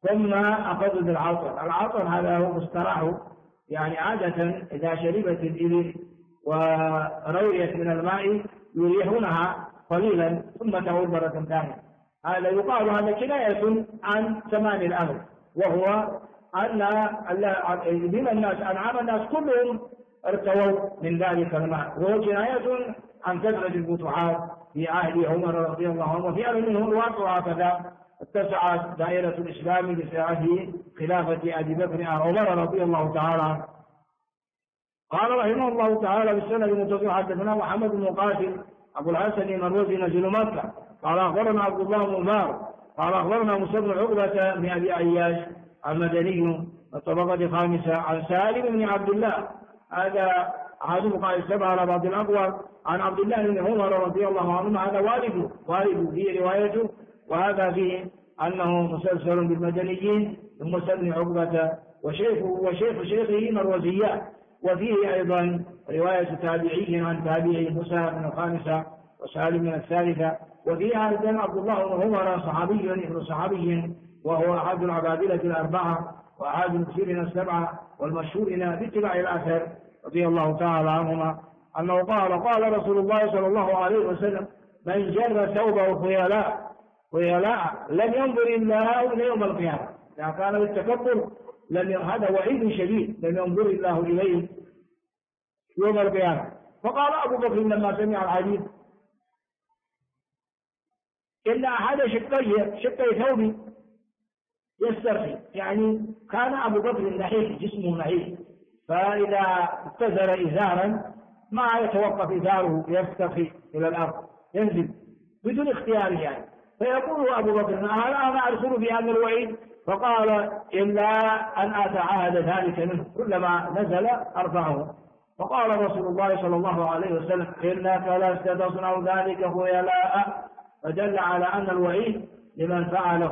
ثم أخذوا بالعطر. العطر هذا هو مصطلح، يعني عادة إذا شربت الإبل ورويت من الماء يريحونها قليلا ثم تعود مرة ثانية. هذا يقال هذا كناية عن تمام الأمر، وهو أن بما الناس أنعام الناس كلهم ارتووا من ذلك الماء، وهو كناية عن كثرة الفتوحات في عهد عمر رضي الله عنه. وفي منهم الواقع هكذا اتسعت دائرة الإسلام بساعة خلافة أبي بكر عمر رضي الله تعالى عنه. قال رحمه الله تعالى بالسند المتصل حدثنا محمد بن مقاتل أبو الحسن المروزي نزل مكة قال أخبرنا عبد الله بن عمر قال أخبرنا موسى بن عقبة بن أبي عياش المدني الطبقة الخامسة عن سالم بن عبد الله، هذا أحد الفقهاء السبعة على بعض الأقوال، عن عبد الله بن عمر رضي الله عنهما، هذا والد في روايته، وهذا فيه أنه مسلسل بالمدنيين ثم بن عقبة وشيخ شيخه مروزيات. وفيه أيضا رواية تابعي عن تابعي موسى بن الخامسة وسالم من الثالثة. وفيها أيضا عبد الله بن عمر صحابي ابن صحابي، وهو أحد العبادلة الأربعة وأحد المكثرين السبعة والمشهورين باتباع الأثر رضي الله تعالى عنهما، أنه قال رسول الله صلى الله عليه وسلم: من جر ثوبه خيلاء لم ينظر الله إلى يوم القيامة. إذا كان بالتكبر هذا وعيد شديد، لم ينظر الله إليه يوم القيامة. فقال أبو بكر لما سمع الحديث: إن أحد شقي ثوبي يسترخي، يعني كان أبو بكر نحيف، جسمه نحيف، فإذا اتزر إزارا ما يتوقف إزاره يسترخي إلى الأرض، ينزل بدون اختياره يعني. فيقول أبو بكر: هل أنا أدخل في هذا الوعيد؟ فقال: إلا أن أتعاهد ذلك منه، كلما نزل أرفعه. فقال رسول الله صلى الله عليه وسلم: إنك لست تصنع ذلك خيلاء، فدل على أن الوعيد لمن فعل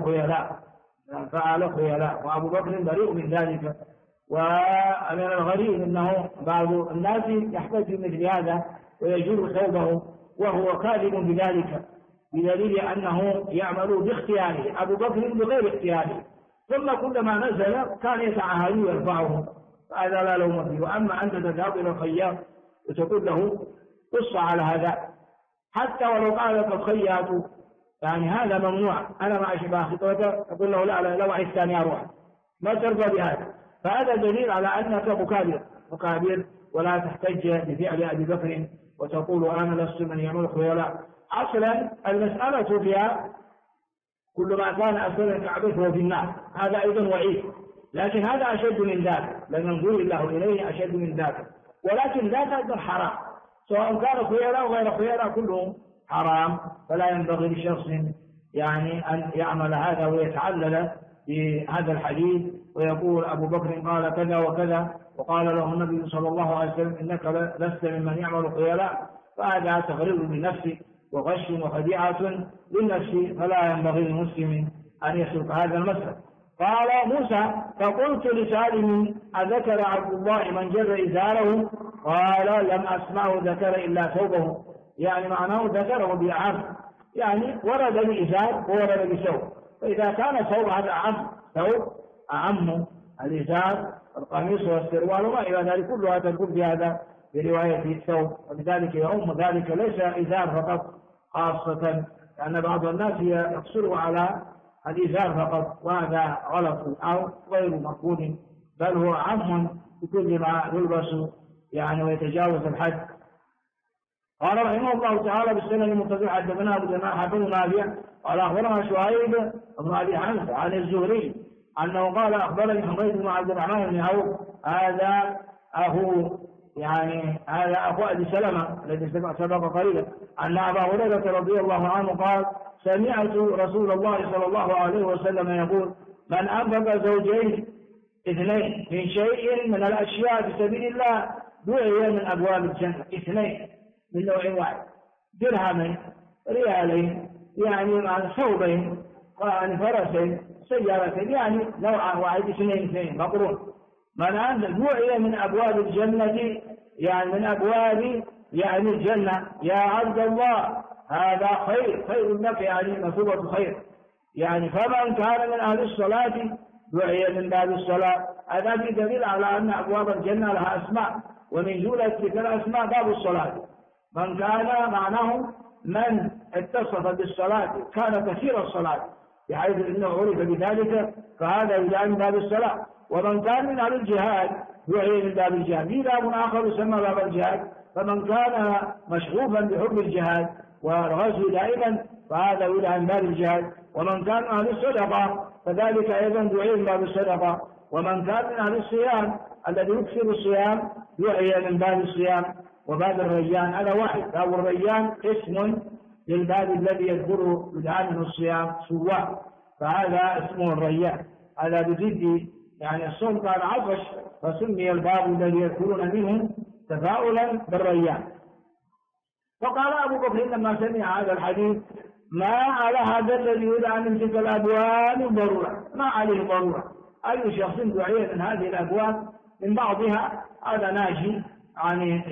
خيلاء، وأبو بكر بريء من ذلك. ومن الغريب أنه بعض الناس يحتج مثل هذا ويجر ثوبه وهو كاذب بذلك، بدليل أنه يعمل باختياره، أبو بكر بغير اختياره، ثم كلما نزل كان يتعاهد ويرفعه، فهذا لا لوم فيه. وأما أنت تذهب إلى الخياط وتقول له قص على هذا، حتى ولو قالت الخياط يعني هذا ممنوع، أنا ما أشبه خطوته، أقول له لا لو عايز ثاني أروح، ما ترضى بهذا، فهذا دليل على أنك مكابر ولا تحتج بفعل أبي بكر وتقول أنا لست من يعمل خيلاء. أصلا المسألة فيها كل ما كان أسفل الكعبة فهو في النار، هذا أيضا وعيد، لكن هذا أشد من ذلك، لأن ينظر الله إليه أشد من ذلك، ولكن ذاك أيضا حرام، سواء كان خيلاء أو غير خيلاء كلهم حرام. فلا ينبغي لشخص يعني أن يعمل هذا ويتعلل بهذا الحديث ويقول أبو بكر قال كذا وكذا وقال له النبي صلى الله عليه وسلم إنك لست ممن يعمل خيلاء، فهذا تغرر بالنفس وغش وخديعة للنفس، فلا ينبغي للمسلم أن يسلك هذا المسلك. قال موسى: فقلت لسالم: أذكر عبد الله من جر إزاره؟ قال: لم أسمعه ذكر إلا ثوبه، يعني معناه ذكره بالعام، يعني ورد الإزار وورد بثوب، فإذا كان ثوب هذا عام، ثوب أعم الإزار القميص والسروال وما إلى ذلك، كلها تدخل في هذا برواية الثوب، ولذلك يعم ذلك ليس إزار فقط خاصة، لأن بعض الناس يقصر على الإزار فقط، وهذا غلط أو غير مقبول، بل هو عام بكل ما يلبس يعني ويتجاوز الحد. قال رحمه الله تعالى بالسنة المتصل حدثنا أبو جماعة بن نافع قال أخبرنا شعيب بن أبي حمزة عن الزهري أنه قال: أخبرني حميد بن عبد الرحمن بن عوف، هذا أخو أبي سلمة الذي سبق قريبا، أن أبا هريرة رضي الله عنه قال: سمعت رسول الله صلى الله عليه وسلم يقول: من أنفق زوجين اثنين من شيء من الأشياء في سبيل الله دعي من أبواب الجنة. اثنين من نوع واحد، درهمين، ريالين، يعني ثوبين، فرسين، سيارتين، يعني نوع واحد، اثنين مقرون. من دعي من أبواب الجنة، يعني من أبواب يعني الجنة، يا عبد الله هذا خير لك، يعني مثوبة خير، يعني فمن كان من أهل الصلاة دعي من باب الصلاة. هذا في دليل على أن أبواب الجنة لها أسماء، ومن جملة تلك الأسماء باب الصلاة. من كان معناه من اتصف بالصلاة كان كثير الصلاة بحيث أنه عرف بذلك، فهذا يدعى من باب الصلاة. ومن كان من أهل الجهاد دعي من باب الجهاد. في باب آخر يسمى باب الجهاد، فمن كان مشغوفا بحب الجهاد والغزو دائما فهذا يدعى من باب الجهاد. ومن كان أهل الصدقة فذلك أيضا دعي من باب الصدقة. ومن كان من أهل الصيام الذي يكثر الصيام دعي من باب الصيام. وباب الريان هذا واحد، باب الريان اسم للباب الذي يذكره يدعى منه الصيام سواء، فهذا اسمه الريان. هذا بضد يعني الصوم كان عطش فسمي الباب الذي يذكرون منه تفاؤلا بالريان. فقال أبو بكر لما سمع هذا الحديث ما على هذا الذي يدعى من تلك الأبواب ضرورة، ما عليه ضرورة. أي شخص دعي من هذه الأبواب من بعضها هذا ناجي يعني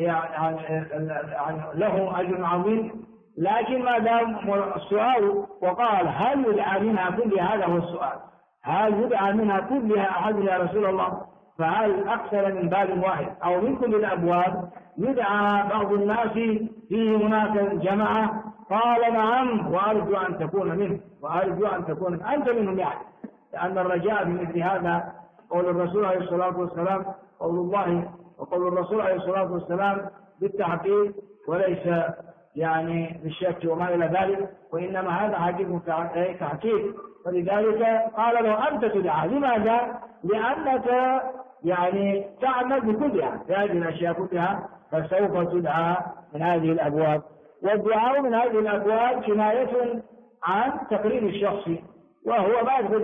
له أجر عظيم. لكن ما دام السؤال وقال هل يدعى منها كلها، هذا هو السؤال، هل يدعى منها كلها أحد يا رسول الله؟ فهل أكثر من باب واحد أو من كل الأبواب يدعى بعض الناس فيه هناك جماعة؟ قال نعم وأرجو أن تكون منه، وأرجو أن تكون أنت منهم يعني. لأن الرجاء بمثل هذا قول الرسول عليه الصلاة والسلام قول الله وقول الرسول عليه الصلاة والسلام بالتحقيق وليس يعني بالشك وما إلى ذلك، وإنما هذا حقيقة تحقيق. فلذلك قال له أنت تدعى. لماذا؟ لأنك يعني تعمل بكلها في هذه الأشياء كلها، فسوف تدعى من هذه الأبواب. والدعاء من هذه الأبواب كناية عن تقرير الشخص، وهو ما يدخل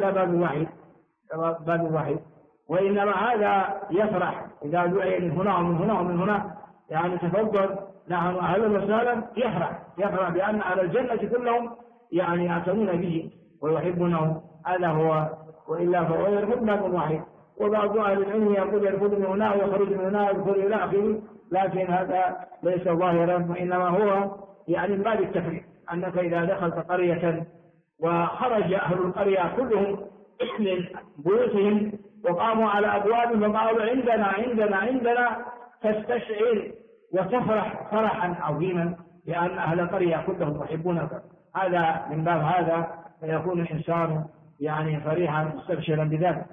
باب واحد، وإنما هذا يفرح إذا دعي من هنا ومن هنا ومن هنا، يعني تفضل نحن أهلا وسهلا، يفرح بأن أهل الجنة كلهم يعني يعتنون به ويحبونه. هذا هو، وإلا فهو يدخل باب واحد. وبعض أهل العلم يقول يدخل من هنا ويخرج من هنا ويدخل إلى آخره، لكن هذا ليس ظاهرا، وإنما هو يعني من باب التفريق، أنك إذا دخلت قرية وخرج أهل القرية كلهم من بيوتهم وقاموا على أبوابهم وقالوا عندنا تستشعر وتفرح فرحا عظيما لأن أهل القرية كلهم يحبونك. هذا من باب هذا فيكون الإنسان يعني فرحا مستبشرا بذلك.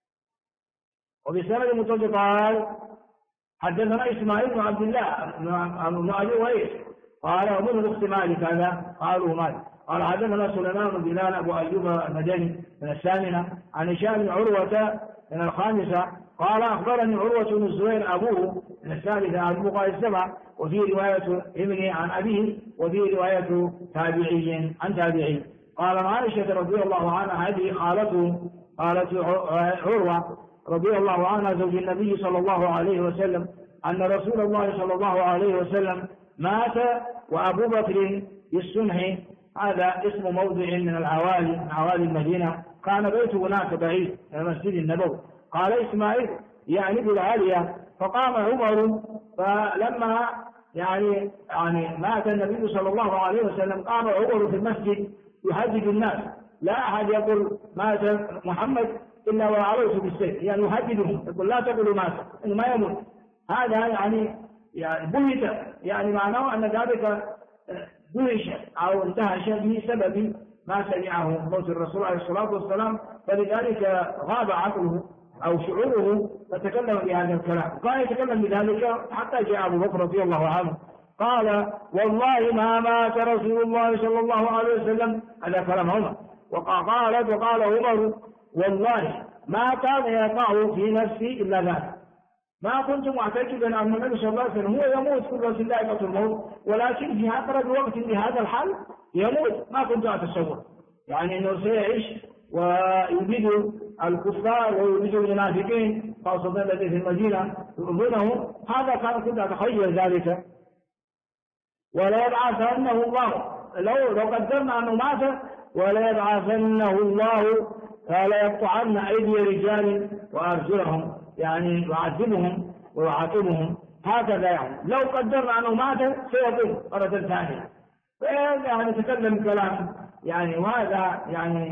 وبسند متصل قال حدثنا إسماعيل بن عبد الله بن أبي ويس قال ومن الأخت مالك هذا قالوا مالك قال حدثنا سليمان بن بلال أبو أيوب المدني من الثامنة عن هشام بن عروة من الخامسة قال أخبرني عروة بن الزبير أبوه من الثالثة عن بقاء السبع، وفي رواية ابنه عن أبيه، وفي رواية تابعي عن تابعي. قال عائشة رضي الله عنها هذه خالته قالت عروة رضي الله عنها زوج النبي صلى الله عليه وسلم أن رسول الله صلى الله عليه وسلم مات وأبو بكر بالسنح، هذا اسم موضع من العوالي من عوالي المدينة، كان بيته هناك بعيد من المسجد النبوي. قال إسماعيل يعني بالعالية فقام عمر، فلما يعني مات النبي صلى الله عليه وسلم قام عمر في المسجد يهدد الناس، لا أحد يقول مات محمد إلا وعليه بالسيف، يعني يهددهم يقول لا تقولوا مات إنه ما يموت. هذا يعني بهت، يعني معناه أن ذلك دهش أو انتهش بسبب ما سمعه موت الرسول عليه الصلاة والسلام، فلذلك غاب عقله أو شعوره فتكلم بهذا الكلام. كان يتكلم بذلك حتى جاء أبو بكر رضي الله عنه قال والله ما مات رسول الله صلى الله عليه وسلم، هذا كلام عمر. وقال عمر والله ما كان يقع في نفسي إلا ذلك، ما كنت معتقدا أن النبي صلى الله عليه وسلم هو يموت كل رسول ذائقة الموت، ولكن في أقرب وقت بهذا الحال يموت، ما كنت أتصور يعني أنه سيعيش ويبيد الكفار ويبيد المنافقين خاصة الذين في المدينة يؤذونهم، هذا كنت أتخيل ذلك. ولا يبعثنه الله، لو قدرنا أنه مات ولا يبعثنه الله فلا يقطعن أيدي رجال وأرجلهم، يعني يعذبهم ويعاقبهم، هكذا يعني لو قدرنا أنه مات سيقوم مرة ثانية. يعني تكلم كلام يعني، وهذا يعني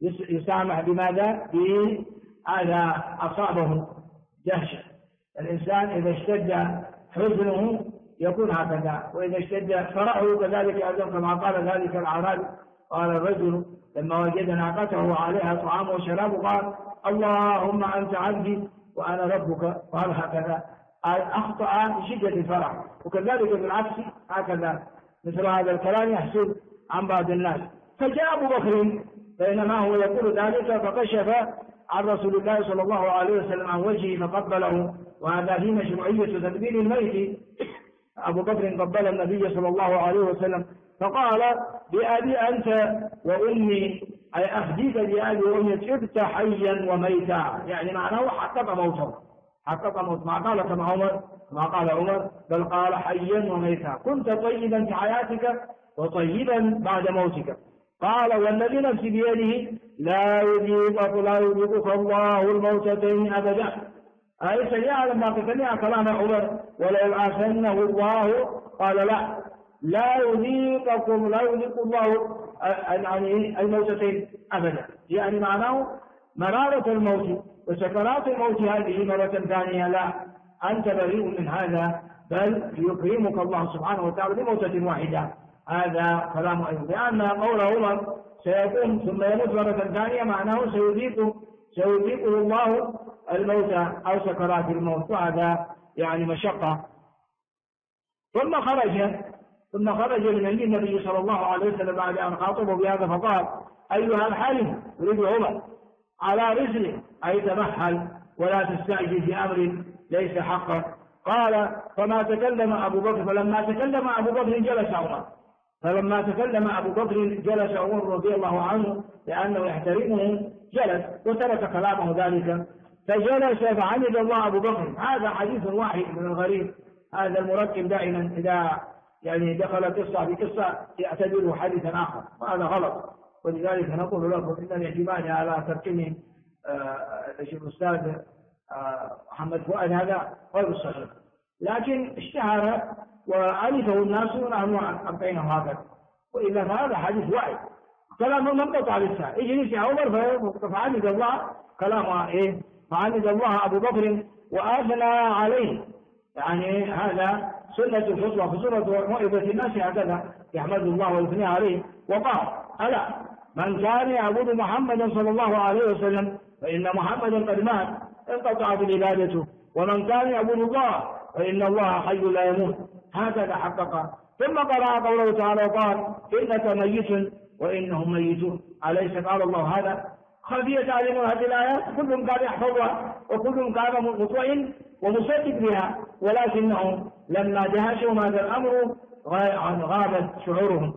يسامح بماذا؟ بهذا أصابه دهشة. الإنسان إذا اشتد حزنه يكون هكذا، وإذا اشتد فرحه كذلك أيضا، كما قال ذلك الأعرابي. قال الرجل لما وجد ناقته وعليها طعام وشراب قال اللهم أنت عبدي وأنا ربك، قال هكذا أخطأ بشدة الفرح. وكذلك بالعكس هكذا مثل هذا الكلام يحصل عن بعض الناس. فجاء أبو بكر بينما هو يقول ذلك فكشف عن رسول الله صلى الله عليه وسلم عن وجهه فقبله، وهذا في مشروعية تدبير الميت. أبو بكر قبل النبي صلى الله عليه وسلم فقال بأبي أنت وأمي، أي أفديك بأبي وأمي صرت حيا وميتا، يعني معناه حقق موته، حقق موت. ما قال كما عمر، ما قال عمر، بل قال حيا وميتا، كنت طيبا في حياتك وطيبا بعد موتك. قال والذي نفسي بيده لا يذيقك الله الموتتين أبدا. أي سيعلم ما تسمع كلام عمر ولا يبعثنه الله، قال لا يذيق الله يعني الموتتين أبدا، يعني معناه مرارة الموت وسكرات الموت هذه مرة ثانية لا، أنت بريء من هذا، بل يكرمك الله سبحانه وتعالى بموتة واحدة. هذا كلام أيضا، لأن قول عمر سيكون ثم يموت مرة ثانية معناه سيذيقه الله الموت أو سكرات الموت، وهذا يعني مشقة. ثم خرج من عند النبي صلى الله عليه وسلم بعد أن خاطبه بهذا فقال أيها الحارث، يريد عمر، على رسله، أي تمهل ولا تستعجل في أمر ليس حقا. قال فما تكلم أبو بكر، فلما تكلم أبو بكر جلس عمر رضي الله عنه لأنه يحترمه، جلس وترك كلامه ذلك، فجلس فحمد الله أبو بكر. هذا حديث واحد من الغريب، هذا المركب دائما إذا يعني دخل قصة بقصة يعتبره حديثا آخر، وهذا غلط. ولذلك نقول لكم إن الاعتماد على تركيب الأستاذ محمد فؤاد هذا غير صحيح، لكن اشتهر وعرفه الناس ونحن أبقيناه هكذا، وإلا فهذا حديث واحد كلام منقطع لسه. يجلس يا عمر فحمد الله كلامه فحمد الله أبو بكر وأثنى عليه، يعني هذا سنة الخطوة في سنة موعظة الناس هكذا، يحمد الله ويثني عليه. وقال ألا من كان يعبد محمدا صلى الله عليه وسلم فإن محمدا قد مات انقطعت العبادة، ومن كان يعبد الله فإن الله حي لا يموت، هكذا حقق. ثم قرأ قوله تعالى وقال إنك ميت وإنهم ميتون، أليس قال الله هذا؟ خفيت عليهم هذه الآيات، كلهم كان يحفظها وكلهم كان مطمئن ومصدق بها، ولكنهم لما دهشهم هذا الأمر غابت شعورهم.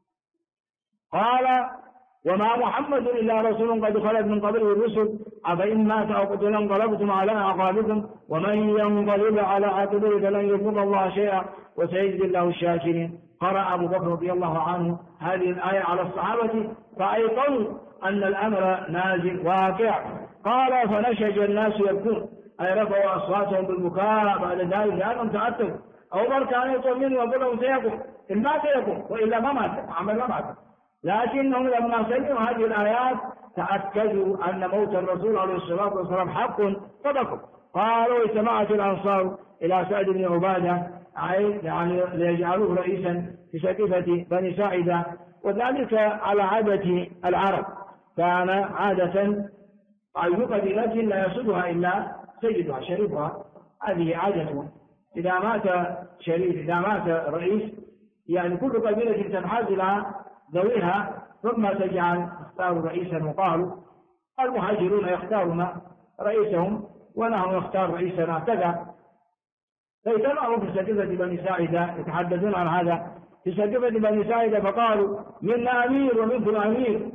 قال وما محمد إلا رسول قد خلت من قبله الرسل أفإن مات أو قتل انقلبتم على أعقابكم ومن ينقلب على عقبيه فلن يضر الله شيئا وسيجزي الله الشاكرين. قرأ أبو بكر رضي الله عنه هذه الآية على الصحابة فأيقنوا أن الأمر نازل واقع. قال فنشج الناس يبكون، أي رفعوا أصواتهم بالبكاء بعد ذلك لأنهم تأثروا. أبو بكر كان يطمئن ويقول لهم سيكون، إن مات يكون وإلا ما مات، عمل ما مات. لكنهم لما سمعوا هذه الآيات تأكدوا أن موت الرسول عليه الصلاة والسلام حق صدقوا. قالوا اجتمعت الأنصار إلى سعد بن عبادة يعني ليجعلوه رئيسا في سقيفة بني ساعدة، وذلك على عادة العرب، كان عادة أي قبيلة لا يصدها إلا سيدها شريفها، هذه عادة. إذا مات شريف، إذا مات رئيس، يعني كل قبيلة تنحاز إلى ذويها ثم تجعل اختاروا رئيسا، وقالوا المهاجرون يختارون رئيسهم ونحن نختار رئيسنا كذا. فاجتمعوا في سقيفة بني ساعدة يتحدثون عن هذا في سقيفة بني ساعدة، فقالوا منا أمير ومنكم أمير،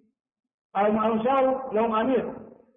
الأنصار لهم أمير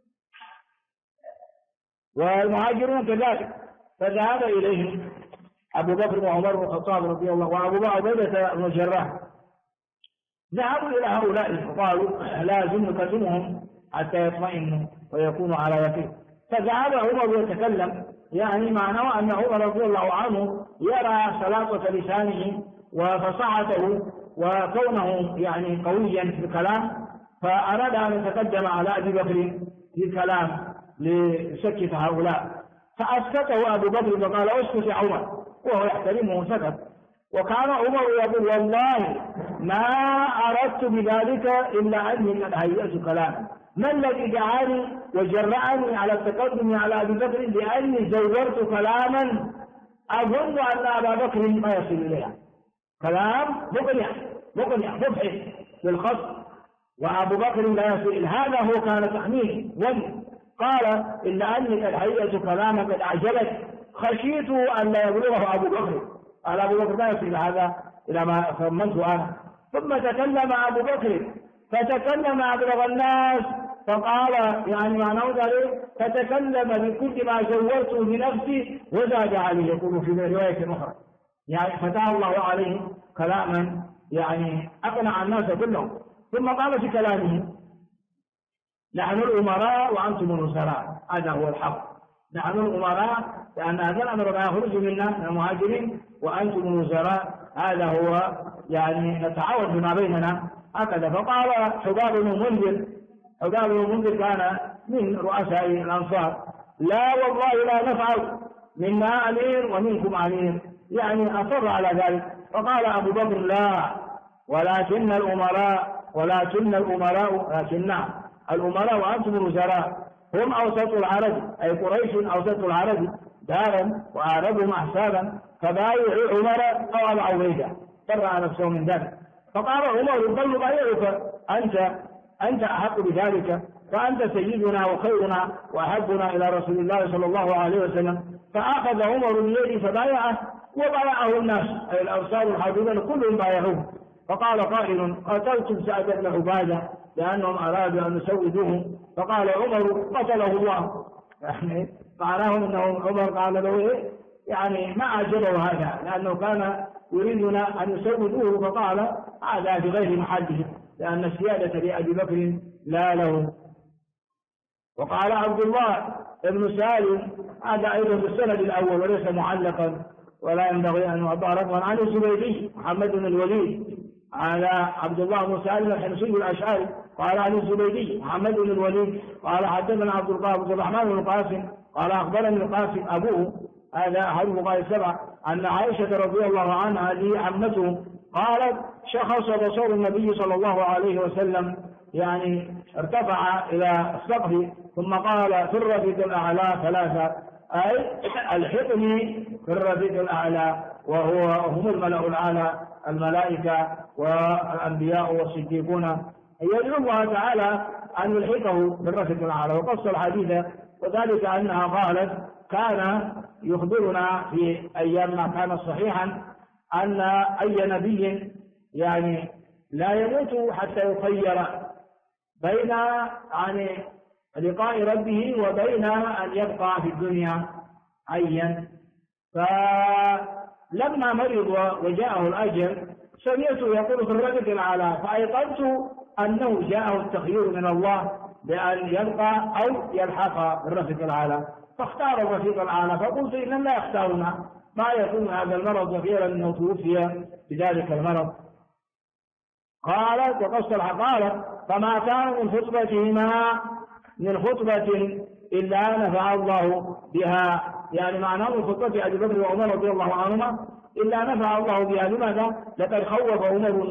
والمهاجرون كذلك. فذهب إليهم أبو بكر وعمر بن الخطاب رضي الله وأبو عبيدة بن الجراح، ذهبوا إلى هؤلاء وقالوا لازم نكلمهم حتى يطمئنوا ويكونوا على يقين. فذهب عمر يتكلم، يعني معناه أن عمر رضي الله عنه يرى سلاطة لسانه وفصاحته وكونه يعني قويا في الكلام، فأراد أن يتقدم على أبي بكر في كلام ليسكت هؤلاء، فأسكته أبو بكر فقال اسكت يا عمر، وهو يحترمه وسكت. وكان عمر يقول والله ما أردت بذلك إلا أني قد هيأت كلاما، ما الذي دعاني وجرعني على التقدم على أبي بكر؟ لأني زورت كلاما أظن أن أبا بكر ما يصل إليها، كلام مقنع مبحث بالخصم، وأبو بكر لا يصل. هذا هو كان تخمين قال إلا أني قد هيأت كلاما قد أعجلت، خشيت أن لا يبلغه أبو بكر، قال أبو بكر لا يصل هذا إلى ما خمنته أنا. ثم تكلم أبو بكر فتكلم أبلغ الناس، فقال يعني معناه ذلك فتكلم بكل ما زورته بنفسي وزاد عليه، يقول في رواية أخرى يعني فتح الله عليه كلاما يعني أقنع الناس كلهم. ثم قال في كلامه نحن الأمراء وأنتم الوزراء، هذا هو الحق، نحن الأمراء لأن هذا الأمر لا يخرج منا من المهاجرين، وأنتم الوزراء هذا هو يعني نتعاون بما بيننا هكذا. فقال حباب بن المنذر كان من رؤساء الأنصار لا والله لا نفعل، منا أمير ومنكم أمير، يعني أصر على ذلك. فقال أبو بكر لا ولكن الأمراء وأنتم الوزراء هم أوسط العرب، أي قريش أوسط العرب دارا وأعربهم أحسابا، فبايعوا عمر أو أبا عبيدة، برأ نفسه من ذلك. فقال عمر بل بايعك أنت أحق بذلك، فأنت سيدنا وخيرنا وأحبنا إلى رسول الله صلى الله عليه وسلم. فأخذ عمر بيده فبايعه وبايعه الناس، أي الأنصار الحاضرين كلهم بايعوه. فقال قائل قتلتم سعد بن عبادة لأنهم أرادوا أن يسودوه، فقال عمر قتله الله، يعني معناه أنه عمر قال له يعني ما أعجبه هذا لأنه كان يريدنا أن يسودوه، فقال هذا بغير محله لأن السيادة لأبي بكر لا له. وقال عبد الله بن سالم هذا أيضا بالسند الأول وليس معلقا ولا ينبغي أن يعطى رقما، عن الزبيدي محمد بن الوليد على عبد الله بن سالم الحمصي الأشعري قال عن الزبيدي محمد بن الوليد قال حدثنا عبد الرحمن بن القاسم قال أخبرني القاسم أبوه هذا أحد فقهاء السبعة أن عائشة رضي الله عنها هذه عمته قالت شخص بصر النبي صلى الله عليه وسلم يعني ارتفع إلى السقف ثم قال في الرفيق الأعلى ثلاثة، أي الحقني في الرفيق الأعلى، وهم الملأ الأعلى الملائكة والأنبياء والصديقون، يدعو الله تعالى أن يلحقه بالرفيق الأعلى. وقص الحديث وذلك أنها قالت كان يخبرنا في أيام ما كان صحيحا أن أي نبي يعني لا يموت حتى يخير بين يعني لقاء ربه وبين أن يبقى في الدنيا حيا. فلما مرض وجاءه الأجل سمعته يقول في الرفيق الأعلى، فأيقنت أنه جاءه التخيير من الله بأن يبقى أو يلحق بالرفيق الأعلى، فاختار الرفيق الأعلى. فقلت إن لا يختارنا ما يكون هذا المرض غير أنه توفي بذلك المرض. قالت وقصر قالت فما كان من خطبتهما من خطبة إلا نفع الله بها، يعني معناه من خطبة أبي بكر وعمر رضي الله عنهما إلا نفع الله بها. لماذا؟ لقد خوف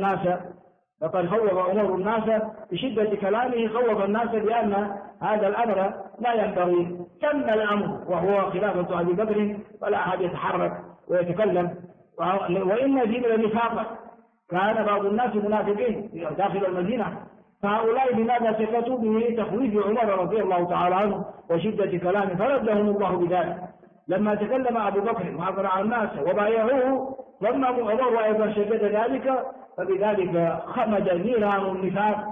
عمر الناس بشدة كلامه، خوف الناس بأن هذا الأمر لا ينبغي. تم الأمر وهو خلافة أبي بكر ولا أحد يتحرك ويتكلم. وإن دين النفاق كان بعض الناس منافقين داخل المدينة، فهؤلاء بماذا سكتوا؟ بتخويف عمر رضي الله تعالى عنه وشدة كلامه، فردهم الله بذلك. لما تكلم أبو بكر وأقرع الناس وبايعوه ثم عمر أيضا شدد ذلك، فبذلك خمد نيران النفاق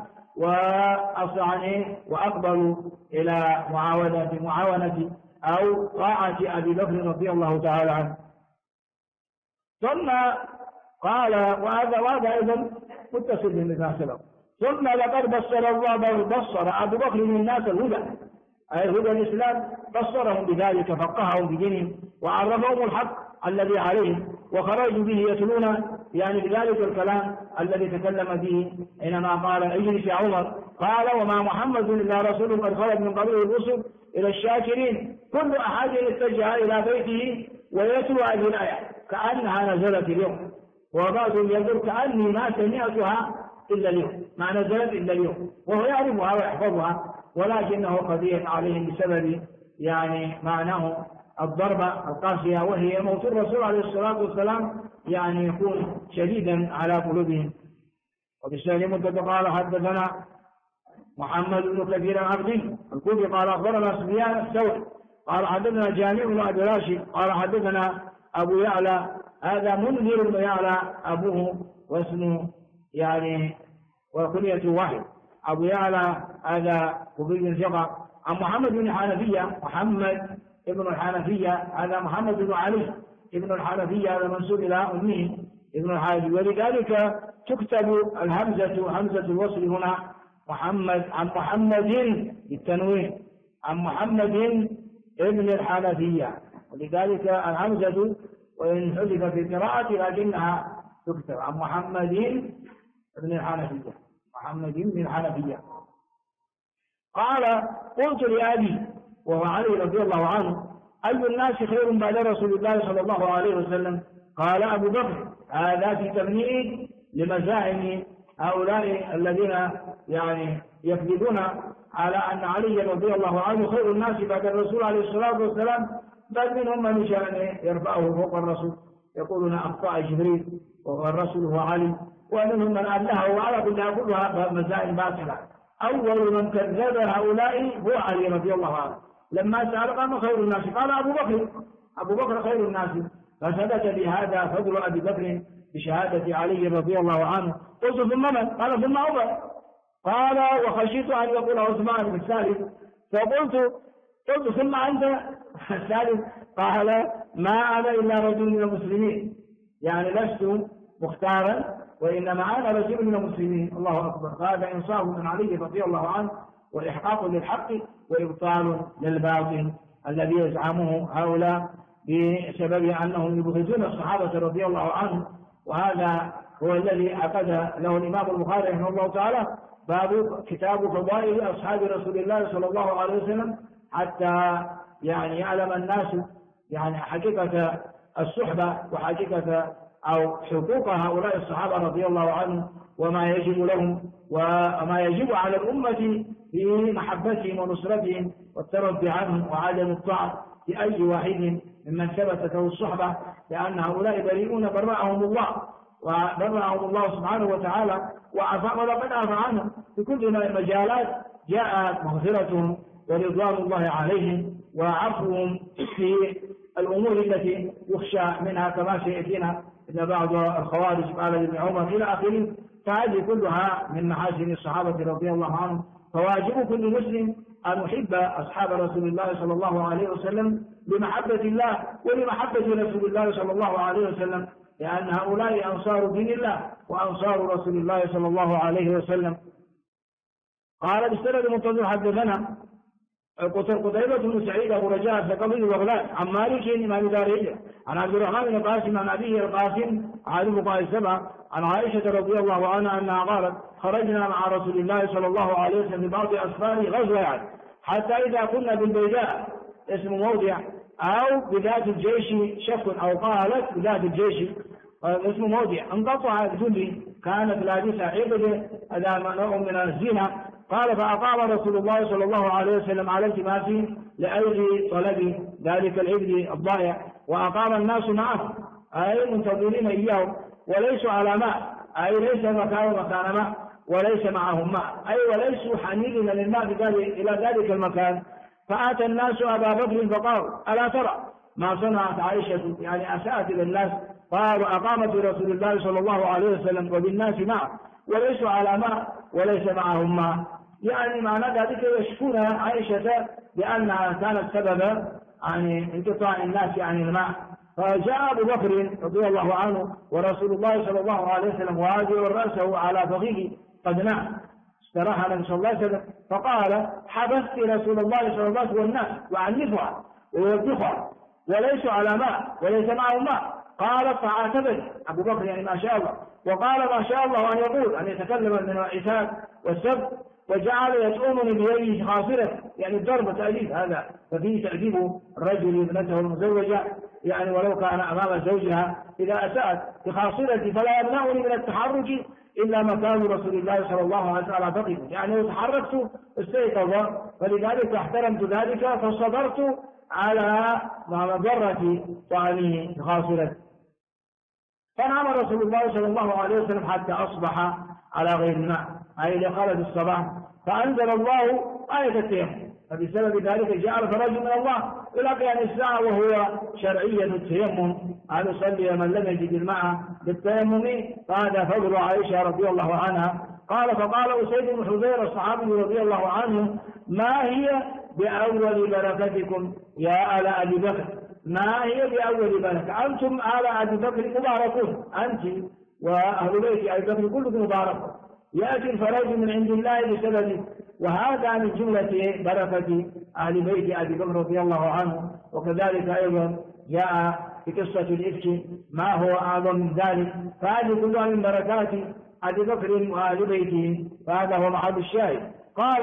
وأقبلوا إلى معاونة أو طاعة أبي بكر رضي الله تعالى عنه. ثم قال وهذا أيضا متصل بالمثال. ثم لقد بصر أبو بكر الناس الهدى، أي هدى الإسلام، بصرهم بذلك فقههم بدينهم وعرفهم الحق الذي عليهم، وخرجوا به يتلون يعني بذلك الكلام الذي تكلم به حينما قال اجلس يا عمر. قال وما محمد إلا رسول قد خرج من قبله الرسل إلى الشاكرين كل أحد اتجه إلى بيته ويتلو هذه الآية كأنها نزلت اليوم، وبعضهم يقول كأني ما سمعتها إلا اليوم، ما نزلت إلا اليوم، وهو يعرفها ويحفظها، ولكنه قضية عليهم بسبب يعني معناه الضربة القاسية، وهي موت الرسول عليه الصلاة والسلام يعني يكون شديدا على قلوبهم. وبالسلام مدد قال حدثنا محمد بن كثير العبدي الكوفي قال أخبرنا سفيان الثوري قال حدثنا جامع بن أبي راشد قال حدثنا أبو يعلى هذا منذر بن يعلى أبوه واسمه يعني وكنية واحد، أبو يعلى هذا كوفي بن ثقة. عن محمد بن حنفية محمد ابن الحنفية هذا محمد بن علي ابن الحنفية هذا منسوب إلى أمه ابن الحنفية، ولذلك تكتب الهمزة همزة الوصل هنا محمد عن محمد بالتنوين عن محمد ابن الحنفية، ولذلك الهمزة وإن حذف في قراءة لكنها تكتب عن محمد ابن الحنفية محمد بن الحنفية. قال قلت لأبي وهو علي رضي الله عنه أي الناس خير بعد رسول الله صلى الله عليه وسلم؟ قال أبو بكر. هذا في تمنيد لمزاعم هؤلاء الذين يعني يكذبون على أن علي رضي الله عنه خير الناس بعد الرسول عليه الصلاة والسلام، بل منهم من شأن يرفعه فوق الرسول، يقولون أخطأ جبريل والرسول هو علي، ومنهم من أله وعلى كلها مزاعم باطلة. أول من كذب هؤلاء هو علي رضي الله عنه، لما سأل قام خير الناس قال أبو بكر خير الناس، فثبت بهذا فضل أبي بكر بشهادة علي رضي الله عنه. قلت ثم من؟ قال ثم عمر. قال وخشيت أن يقول عثمان الثالث، فقلت ثم أنت الثالث؟ قال ما أنا إلا رجل من المسلمين، يعني لست مختارا وإنما أنا رجل من المسلمين. الله أكبر. هذا إنصاف من علي رضي الله عنه وإحقاق للحق وإبطال للباطل الذي يزعمه هؤلاء بسبب أنهم يبغضون الصحابة رضي الله عنهم. وهذا هو الذي عقد له الإمام البخاري رحمه الله تعالى باب كتاب فضائل أصحاب رسول الله صلى الله عليه وسلم، حتى يعني يعلم الناس يعني حقيقة الصحبة وحقيقة أو حقوق هؤلاء الصحابة رضي الله عنهم، وما يجب لهم وما يجب على الأمة في محبتهم ونصرتهم والترد عنهم وعدم الطعن في أي واحد ممن ثبتت له الصحبة، لأن هؤلاء بريئون برأهم الله سبحانه وتعالى ولقد عفى عنهم في كل المجالات. جاءت مغفرتهم ورضوان الله عليهم وعفوهم في الأمور التي يخشى منها كما سيأتينا إن بعض الخوارج قال ابن عمر إلى آخره. فهذه كلها من محاسن الصحابة رضي الله عنهم. فواجب كل مسلم أن يحب أصحاب رسول الله صلى الله عليه وسلم بمحبة الله ولمحبة رسول الله صلى الله عليه وسلم، لأن هؤلاء أنصار دين الله وأنصار رسول الله صلى الله عليه وسلم. قال بالسند المنتظر حدثنا قتيبة بن سعيد أبو رجاء الثقفي وغلان عن مالك إمام دار الهجرة عن عبد الرحمن بن القاسم عن أبيه القاسم عالم فقهاء السبعة عن عائشة رضي الله عنها أنها قالت خرجنا مع رسول الله صلى الله عليه وسلم في بعض أسفاره غزوة حتى إذا كنا بالبيداء اسم موضع أو بذات الجيش شك أو قالت بذات الجيش اسم موضع انقطع الجندي كانت لابسة عقد هذا نوع من الزنا. قال فأقام رسول الله صلى الله عليه وسلم على التماسه لأجل طلب ذلك العقد الضائع، وأقام الناس معه أي منتظرين إياه وليسوا على ماء، أي ليس مكان ماء وليس معهم ماء، أي وليسوا حنينين للماء إلى ذلك المكان. فأتى الناس أبا بكر فقالوا ألا ترى ما صنعت عائشة، يعني أساءت إلى الناس. قالوا أقامت رسول الله صلى الله عليه وسلم وبالناس معه وليسوا على ماء وليس معهم ماء، يعني معنى ذلك يشكون عائشة بأنها كانت سببا يعني انقطاع الناس عن الماء. فجاء أبو بكر رضي الله عنه ورسول الله صلى الله عليه وسلم وواجه رأسه على فخذه قد نام، استراح النبي صلى الله عليه وسلم فقال حبست رسول الله صلى الله عليه وسلم والناس وعنفها ويوبخها. وليسوا على ماء وليس معهم ماء. قال فعاتبني أبو بكر يعني ما شاء الله، وقال ما شاء الله أن يقول، أن يتكلم من العتاب والسب، وجعل يشؤمني بيده خاصرة يعني الضرب تأديب. هذا ففيه تأديب الرجل ابنته المزوجة يعني ولو كان أمام زوجها إذا أساءت بخاصرتي، فلا يمنعني من التحرك إلا مكان رسول الله صلى الله عليه وسلم أعتقد، يعني لو تحركت استيقظ، فلذلك احترمت ذلك فصبرت على مضرة طعنه بخاصرتي. فنام رسول الله صلى الله عليه وسلم حتى أصبح على غير الماء، أي لخلد الصباح، فأنزل الله آية التيمم، فبسبب ذلك جاء الفرج من الله إلى قيام الساعة، وهو شرعية التيمم أن يصلي من لم يجد الماء بالتيمم، فهذا فضل عائشة رضي الله عنها. قال فقال أسيد بن حضير الصحابي رضي الله عنه ما هي بأول بركتكم يا آل أبي بكر، ما هي بأول بركة، أنتم آل أبي بكر مباركون، أنت وأهل بيت أبي بكر كلكم مباركون، يأتي الفرج من عند الله بسببه، وهذا من جملة بركة أهل بيت أبي بكر رضي الله عنه. وكذلك أيضا جاء في قصة الإفك ما هو أعظم من ذلك، فهذه كلها من بركات أبي بكر وأهل بيته، فهذا هو محل الشاهد.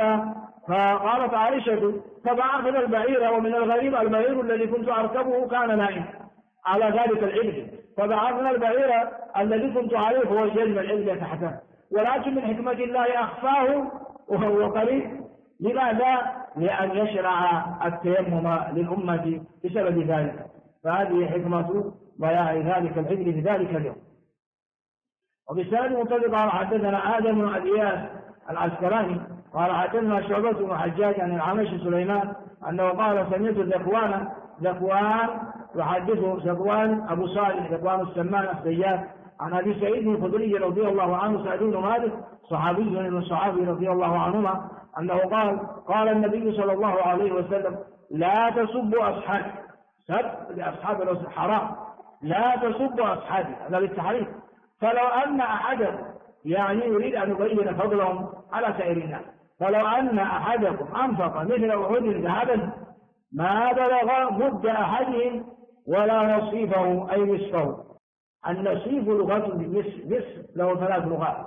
فقالت عائشة فبعثنا البعير، ومن الغريب البعير الذي كنت أركبه كان نائم على ذلك العبد، فبعثنا البعير الذي كنت عليه هو جلب العبد تحته، ولكن من حكمة الله أخفاه وهو قريب. لماذا؟ لأن يشرع التيمم للأمة بسبب ذلك، فهذه حكمة ضياع ذلك العبد في ذلك اليوم. وبالسند مطلق قال حدثنا آدم بن إياس العسقلاني قال حدثنا شعبة بن حجاج عن الأعمش سليمان أنه قال سمعت ذكوان يحدثه ذكوان أبو صالح ذكوان السمان السياد عن أبي سعيد الخدري رضي الله عنه سعد بن مالك صحابي من الصحابي رضي الله عنهما أنه قال النبي صلى الله عليه وسلم لا تسبوا أصحابي، سب لأصحاب الرسول حرام، لا تسبوا أصحابي، هذا بالتحريف. فلو أن أحدا يعني يريد أن يبين فضلهم على سائر الناس، فلو أن أحدكم أنفق مثل أحد ذهبا ما بلغ مد أحدهم ولا نصيفه أي نصفه. النصيف لغة نصف له 3 لغات،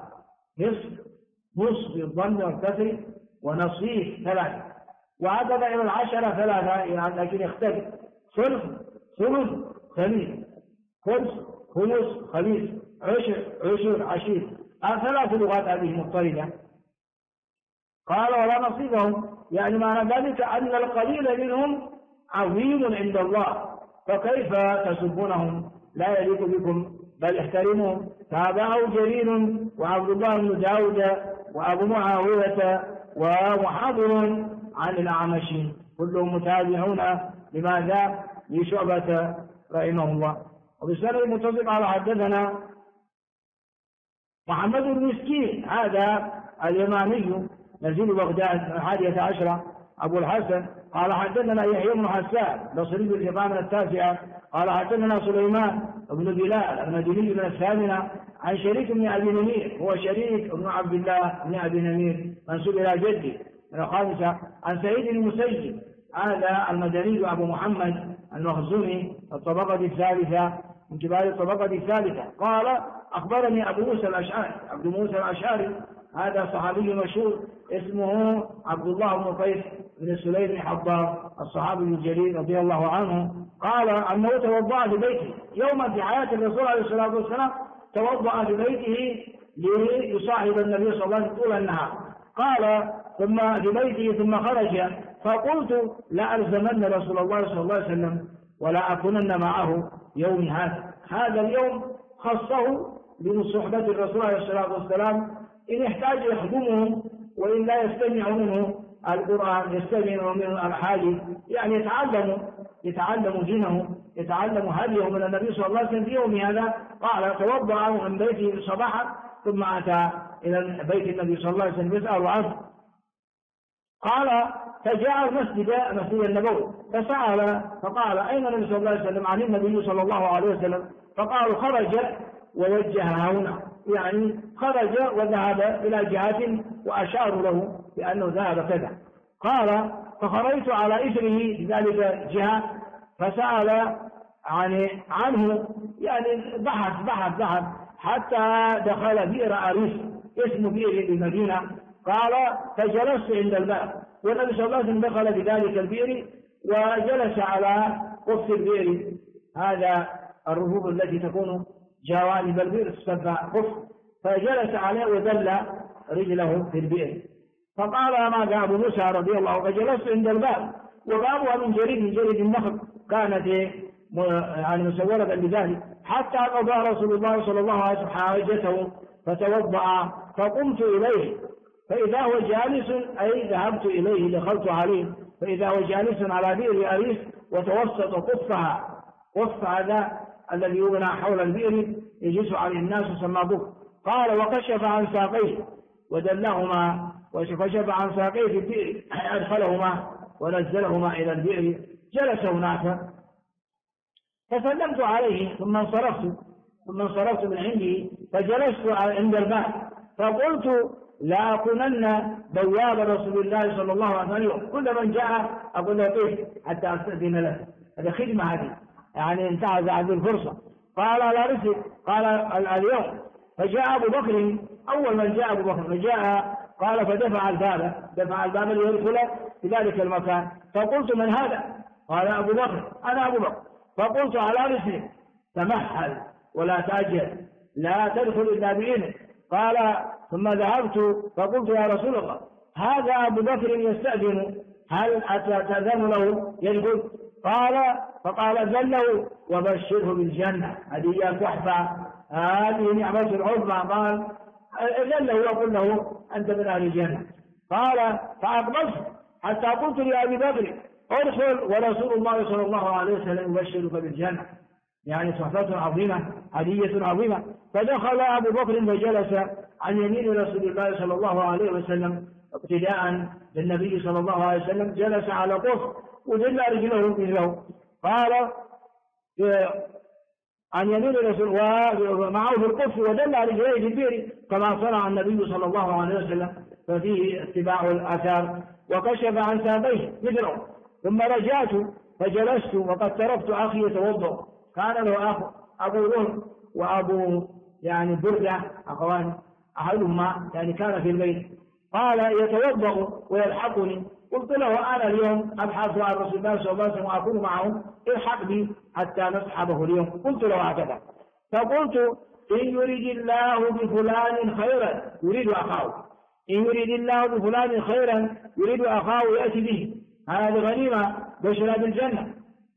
نصف بالضم والكسر، ونصيف 3، وعدد إلى 10 3 يعني لكن يختلف، ثلث خميس، خمس خميس، عشر عشير، 3 لغات هذه مضطردة. قال ولا نصيبهم يعني معنى ذلك أن القليل منهم عظيم عند الله، فكيف تسبونهم؟ لا يليق بكم بل احترموهم. تابعه جرير وعبد الله بن داود وأبو معاوية ومحاضر عن الأعمش، كلهم متابعون لماذا؟ لشعبة رحمه الله. وبسند المتصل قال حدثنا محمد بن مسكين هذا اليماني نزيل بغداد 11 أبو الحسن قال حدثنا يحيى بن حسان بصري الإمام 9 قال حدثنا سليمان بن بلال المدني من 8 عن شريك بن أبي نمير، هو شريك بن عبد الله بن أبي نمير منسوب إلى جده من 5 عن سعيد المسيب هذا المدني أبو محمد المخزومي الطبقة الثالثة من كبار الطبقة الثالثة قال أخبرني أبو موسى الأشعري، عبد موسى الأشعري هذا صحابي مشهور اسمه عبد الله بن قيس بن سليم بن حضار الصحابي الجليل رضي الله عنه قال أنه توضأ في بيته يوما في حياة الرسول عليه الصلاة والسلام، توضأ في بيته ليصاحب النبي صلى الله عليه وسلم طول النهار. قال ثم في بيته ثم خرج، فقلت لا ألزمن رسول الله صلى الله عليه وسلم ولا أكونن معه يوم هذا اليوم خصه بصحبة الرسول عليه الصلاة والسلام، إن احتاج يخدمهم وإن لا يستمع منه القرآن يستمع منه الحاج، يعني يتعلم دينه، يتعلم هديه من النبي صلى الله عليه وسلم في يوم هذا. قال توضأ من بيته صباحا ثم أتى إلى بيت النبي صلى الله عليه وسلم يسأل عنه. قال فجاء مسجد النبوي فسأل فقال أين النبي صلى الله عليه وسلم؟ عن النبي صلى الله عليه وسلم. فقالوا خرج ووجه هنا، يعني خرج وذهب إلى جهة وأشاروا له بأنه ذهب كذا. قال فخرجت على إثره في ذلك جهة فسأل عنه، يعني بحث حتى دخل بئر أريس، اسم بئر بالمدينة. قال فجلست عند الباب، والنبي صلى الله عليه وسلم دخل بذلك البئر وجلس على قف البئر، هذا الرفوف التي تكون جوانب البئر تسمى قف، فجلس عليه ودل رجله في البئر. فقال ما أبو موسى رضي الله عنه، فجلست عند الباب وبابها من جريد النخل، كانت يعني مسورة بذلك، حتى قضى رسول الله صلى الله عليه وسلم حاجته فتوضأ، فقمت إليه فإذا هو جالس، أي ذهبت إليه دخلت عليه، فإذا هو جالس على بئر أريس وتوسط قفها، قف هذا الذي يبنى حول البئر يجلس عليه الناس يسمى قف. قال وكشف عن ساقيه ودلهما، وكشف عن ساقيه في البئر، أدخلهما ونزلهما إلى البئر، جلس هناك فسلمت عليه ثم انصرفت من عنده، فجلست عند الباب فقلت لا أكونن بواب رسول الله صلى الله عليه وسلم، كل من جاء أقول له كيف حتى أستأذن له، هذه خدمة هذه، يعني انتهز هذه الفرصة. قال على رسل، قال اليوم، فجاء أبو بكر، أول من جاء أبو بكر، فجاء قال فدفع الباب ليدخل في ذلك المكان، فقلت من هذا؟ قال أبو بكر، أنا أبو بكر. فقلت على رسل تمهل ولا تأجل، لا تدخل إلا بإذنه. قال ثم ذهبت فقلت يا رسول الله هذا أبو بكر يستأذن، هل تأذن له يدخل؟ فقال أذن له وبشره بالجنة، هذه تحفة، هذه نعمة العظمى. قال أذن له وقل له أنت من أهل الجنة. قال فأقبلت حتى قلت لأبي بكر ادخل ورسول الله صلى الله عليه وسلم يبشرك بالجنة، يعني صحبة عظيمة، هدية عظيمة. فدخل أبو بكر فجلس عن يمين رسول الله صلى الله عليه وسلم ابتداء بالنبي صلى الله عليه وسلم، جلس على قف ودل رجله مثله. قال عن يمين رسول ومعه في القف ودل رجليه في البئر كما صنع النبي صلى الله عليه وسلم، ففيه اتباع الآثار. وكشف عن ساقيه مثله. ثم رجعت فجلست وقد تركت أخي يتوضأ، كان له أخ أبو ذر وأبو يعني بردة أخوان، أحدهما يعني كان في البيت، قال يتوضأ ويلحقني. قلت له أنا اليوم أبحث عن رسول الله صلى الله عليه وسلم وأكون معه، الحق بي حتى نصحبه اليوم. قلت له هكذا، فقلت إن يريد الله بفلان خيرا يريد أخاه، إن يريد الله بفلان خيرا يريد أخاه يأتي به، هذه غنيمة بشرى بالجنة.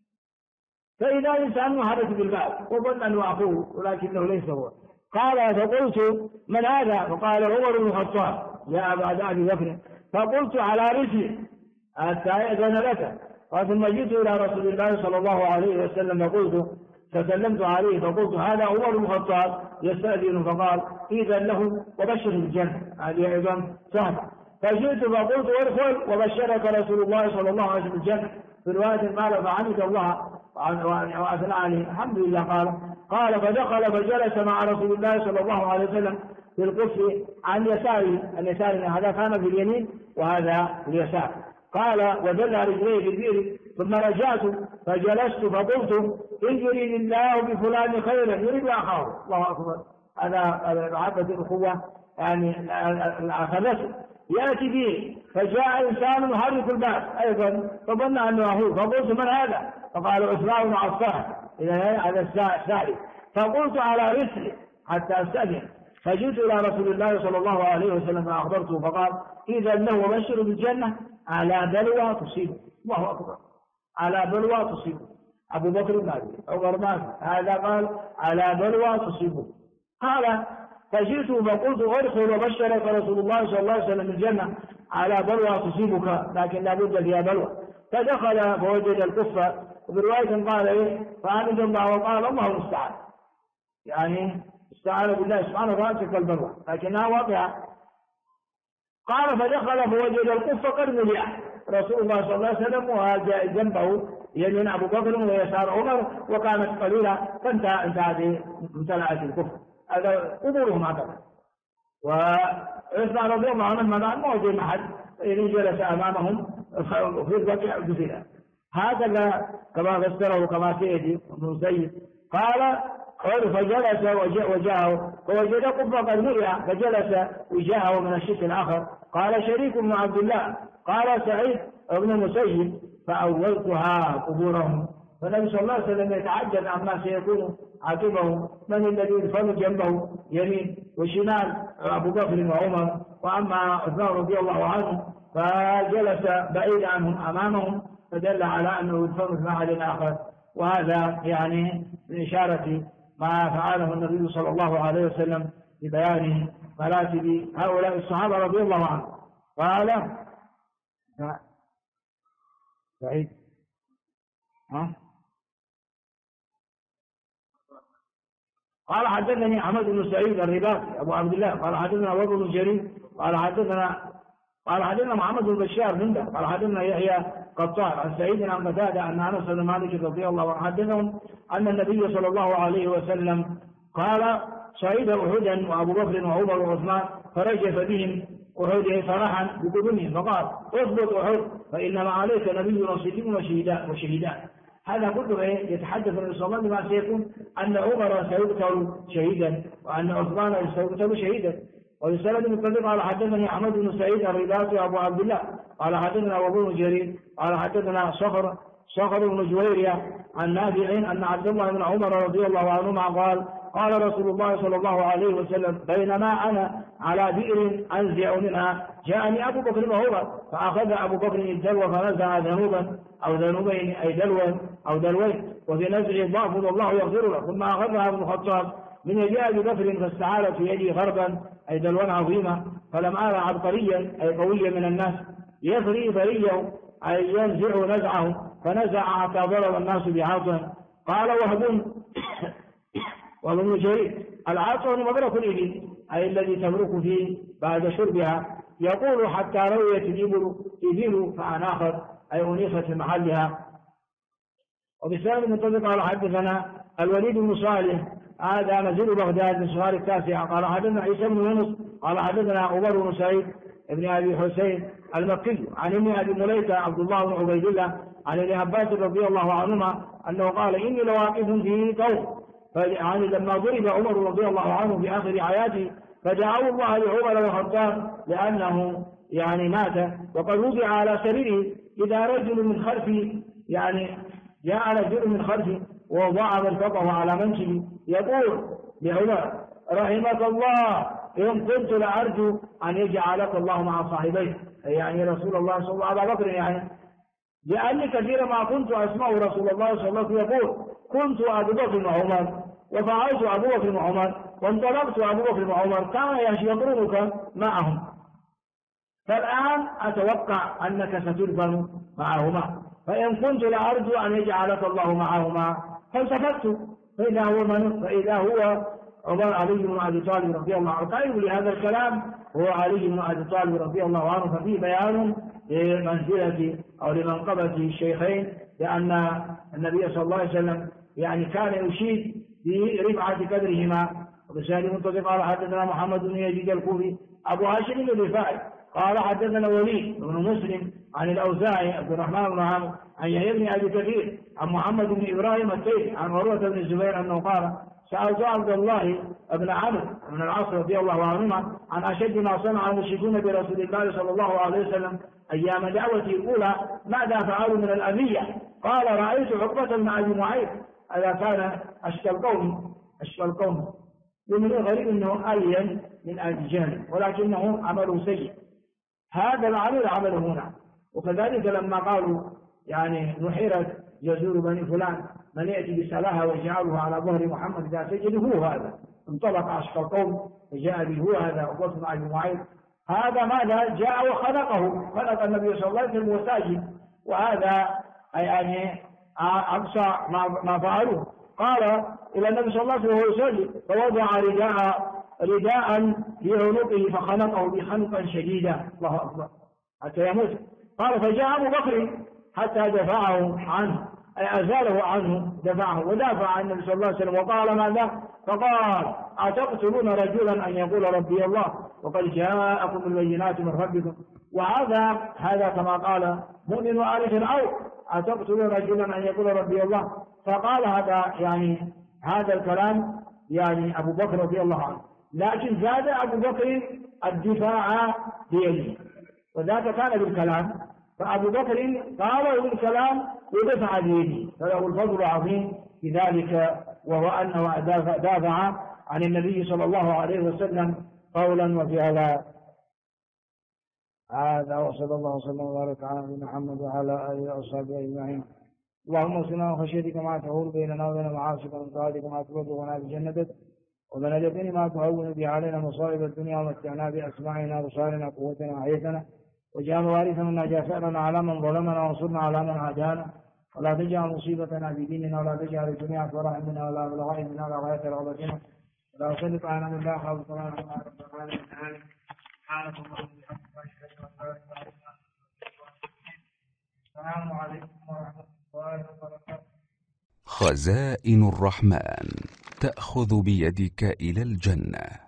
فإذا إنسان محرك بالباب وظن أنه أخوه ولكنه ليس هو، قال فقلت من هذا؟ فقال عمر بن الخطاب جاء بعد أبي بكر. فقلت على رسلي حتى يأذن لك. ثم جئت إلى رسول الله صلى الله عليه وسلم فسلمت عليه فقلت هذا عمر بن الخطاب يستأذن، فقال إذن له وبشر بالجنة، هذه أيضا سهلة. فجئت فقلت ادخل وبشرك رسول الله صلى الله عليه وسلم بالجنة. في رواية قال فحمد الله وأثنى عليه الحمد لله. قال فدخل فجلس مع رسول الله صلى الله عليه وسلم في القف عن يساره، هذا كان في اليمين وهذا في اليسار. قال ودل رجليه في البئر. ثم رجعت فجلست فقلت إن يريد الله بفلان خيرا يريد أخاه. الله أكبر، هذا محبة الأخوة يعني الأخذته يأتي به. فجاء إنسان يحرك الباب أيضا فظن أنه أخوه، فقلت من هذا؟ فقال عثمان بن عفان، إذا هذا السائل. فقلت على رسلي حتى أستأذن. فجئت إلى رسول الله صلى الله عليه وسلم فأخبرته، فقال إذا له وبشر بالجنة على بلوى تصيبه. الله أكبر، على بلوى تصيبه. أبو بكر ماذا؟ عمر ماذا؟ هذا قال على بلوى تصيبه. قال فجئت فقلت ادخل وبشرك رسول الله صلى الله عليه وسلم بالجنة على بلوى تصيبك، لكن لا بد فيها بلوى. فدخل فوجد الكفة، وبرواية قال إيه فحمد الله وقال الله المستعان، يعني استعان بالله سبحانه وتعالى تلك البلوى لكنها واقعة. قال فدخل فوجد الكفة قد مليئة، رسول الله صلى الله عليه وسلم وجاء جنبه يمين أبو بكر ويسار عمر وكانت قليلة فانتهت امتلأت الكفة. هذا قبورهم هكذا. وعثمان رضي الله عنه ما وجد أحد إذن جلس أمامهم في الوقع الجزيرة. هكذا كما فسره كما سيأتي ابن سيد. قال فجلس وجاءه فوجد قبة قد ملئ فجلس وجاءه من الشق الآخر. قال شريك بن عبد الله قال سعيد بن المسيب فأولتها قبورهم. فالنبي صلى الله عليه وسلم يتعجب عما سيكون عاقبه، من الذي يدفن جنبه يمين وشمال؟ أبو بكر وعمر. وأما عثمان رضي الله عنه فجلس بعيد عنهم أمامهم، فدل على أنه يدفن في محل آخر. وهذا يعني من إشارة ما فعله النبي صلى الله عليه وسلم ببيان مراتب هؤلاء الصحابة رضي الله عنهم. قال سعيد قال حدثني أحمد بن سعيد الرباطي أبو عبد الله قال حدثنا وابن بن جرير قال حدثنا محمد بن بشار منده قال حدثنا يحيى قطان عن سعيد عن قتادة أن أنس بن مالك رضي الله عنه حدثهم أن النبي صلى الله عليه وسلم قال صعيد أحدا وأبو بكر وعمر وعثمان فرجف بهم أحد فرحا بقدمهم فقال اضبط أحد فإنما عليك نبي وصديق وشهيدان. هذا كله يتحدث النبي صلى الله عليه وسلم بما سيكون أن عمر سيقتل شهيدا وأن عثمان سيقتل شهيدا. ويسأل بن كثير قال حدثني أحمد بن سعيد الرباطي أبو عبد الله قال حدثنا وابن جرير قال حدثنا صخر بن جويرية عن نافع أن عبد الله بن عمر رضي الله عنهما قال رسول الله صلى الله عليه وسلم بينما أنا على بئر أنزع منها جاءني أبو بكر وعمر فأخذ أبو بكر الدلو فنزع ذنوبا أو ذنوبين أي دلوا أو دلوين وفي نزع ضعف والله يغفر له. ثم أخذها ابن الخطاب من يد أبي بكر فاستعارت في يدي غربا أي دلوا عظيمة فلم أرى عبقريا أي قويا من الناس يفري فريه أي ينزع نزعه فنزع حتى ضرب الناس بعاصا. قال وابن جرير العاصا مبرك الإبل أي الذي تمرك فيه بعد شربها يقول حتى رويت الإبل فأناخت أي أنيخت في محلها. وبسبب المنطبق قال حدثنا الوليد بن صالح هذا نزيل بغداد من صغار التاسعة قال حدثنا عيسى بن يونس قال حدثنا عمر بن سعيد ابن أبي حسين المكي عن ابن أبي مليكة عبد الله بن عبيد الله عن ابن عباس رضي الله عنهما أنه قال إني لواقف في قوم يعني لما ضرب عمر رضي الله عنه في آخر حياته فدعوا الله لعمر الخطاب لأنه يعني مات وقد وضع على سريره إذا رجل من خلفه يعني جاء رجل من خلفه ووضع مرفقه على منكبه يقول لعمر رحمك الله إن كنت لأرجو أن يجعلك الله مع صاحبيه يعني رسول الله صلى الله عليه وسلم يعني لأني كثيرا ما كنت أسمع رسول الله صلى الله عليه وسلم يقول كنت أبو بكر وعمر وفعلت أبو بكر وعمر وانطلقت أبو بكر وعمر كان يقرنك معهم فالآن أتوقع أنك ستدفن معهما فإن كنت لأرجو أن يجعلك الله معهما فالتفت فإذا هو عمر علي بن أبي طالب رضي الله عنه. قائل لهذا الكلام هو علي بن أبي طالب رضي الله عنه ففيه بيان لمنزلة أو لمنقبة الشيخين لأن النبي صلى الله عليه وسلم يعني كان يشيد برفعة قدرهما. وبسالي منتظر قال حدثنا محمد بن يزيد الكوفي أبو هاشم الرفاعي قال حدثنا وليد بن مسلم عن الأوزاعي عبد الرحمن بن عمرو عن يحيى بن أبي كثير عن محمد بن إبراهيم التيمي عن عروة بن الزبير أنه قال سألت عبد الله بن عمرو بن العاص رضي الله عنهما عن أشد ما صنع المشركون برسول الله صلى الله عليه وسلم أيام دعوته الأولى ماذا فعلوا من الأذية؟ قال رأيت عقبة مع أبي معيط إذا كان أشقى القوم ومن الغريب أنه ألين من أهل جهل ولكنه عمله سيء. هذا العمل عمله هنا. وكذلك لما قالوا يعني نحيرت يزور بني فلان من يأتي بسلاها ويجعله على ظهر محمد إذا سجد هو هذا انطلق أشقى القوم وجاء به هو هذا عقبة مع أبي معيط. هذا ماذا جاء وخلقه خلق النبي صلى الله عليه وسلم وساجد وهذا يعني أقصى ما فعلوه. قال إلى النبي صلى الله عليه وسلم وهو يصلي فوضع رداء في عنقه فخنقه بخنقا شديدا الله أكبر حتى يموت. قال فجاء أبو بكر حتى دفعه عنه أي أزاله عنه دفعه ودافع عن النبي صلى الله عليه وسلم وقال ماذا؟ فقال أتقتلون رجلا أن يقول ربي الله وقد جاءكم البينات من ربكم. وهذا كما قال مؤمن آل فرعون أتقتل رجلا أن يقول ربي الله؟ فقال هذا الكلام أبو بكر رضي الله عنه، لكن زاد أبو بكر الدفاع بيده، وذاك كان بالكلام، فأبو بكر قال بالكلام ودفع بيده، فله الفضل العظيم في ذلك، وهو أنه دافع عن النبي صلى الله عليه وسلم قولا وفعلا. هذا وصلى الله وسلم وبارك على نبينا محمد وعلى آله وأصحابه أجمعين. اللهم اغفرنا من خشيتك ما تحول بيننا وبين معاصيك، ومن طاعتك ما تبلغنا بجنتك، ومن اليقين ما تهون به علينا مصائب الدنيا، ومتعنا بأسماعنا وأبصارنا قوتنا وحياتنا، واجعل وارثا منا، اجعل ثأرنا على من ظلمنا، وانصرنا على من عادانا، ولا تجعل مصيبتنا في ديننا، ولا تجعل الدنيا أكبر همنا، ولا مبلغ علمنا، ولا غاية رغبتنا، ولا تسلط علينا من لا خافك ولا رب العالمين. سبحانك اللهم وبحمدك أشهد أن لا إله إلا أنت. السلام عليكم ورحمة الله وبركاته. خزائن الرحمن تأخذ بيدك إلى الجنة.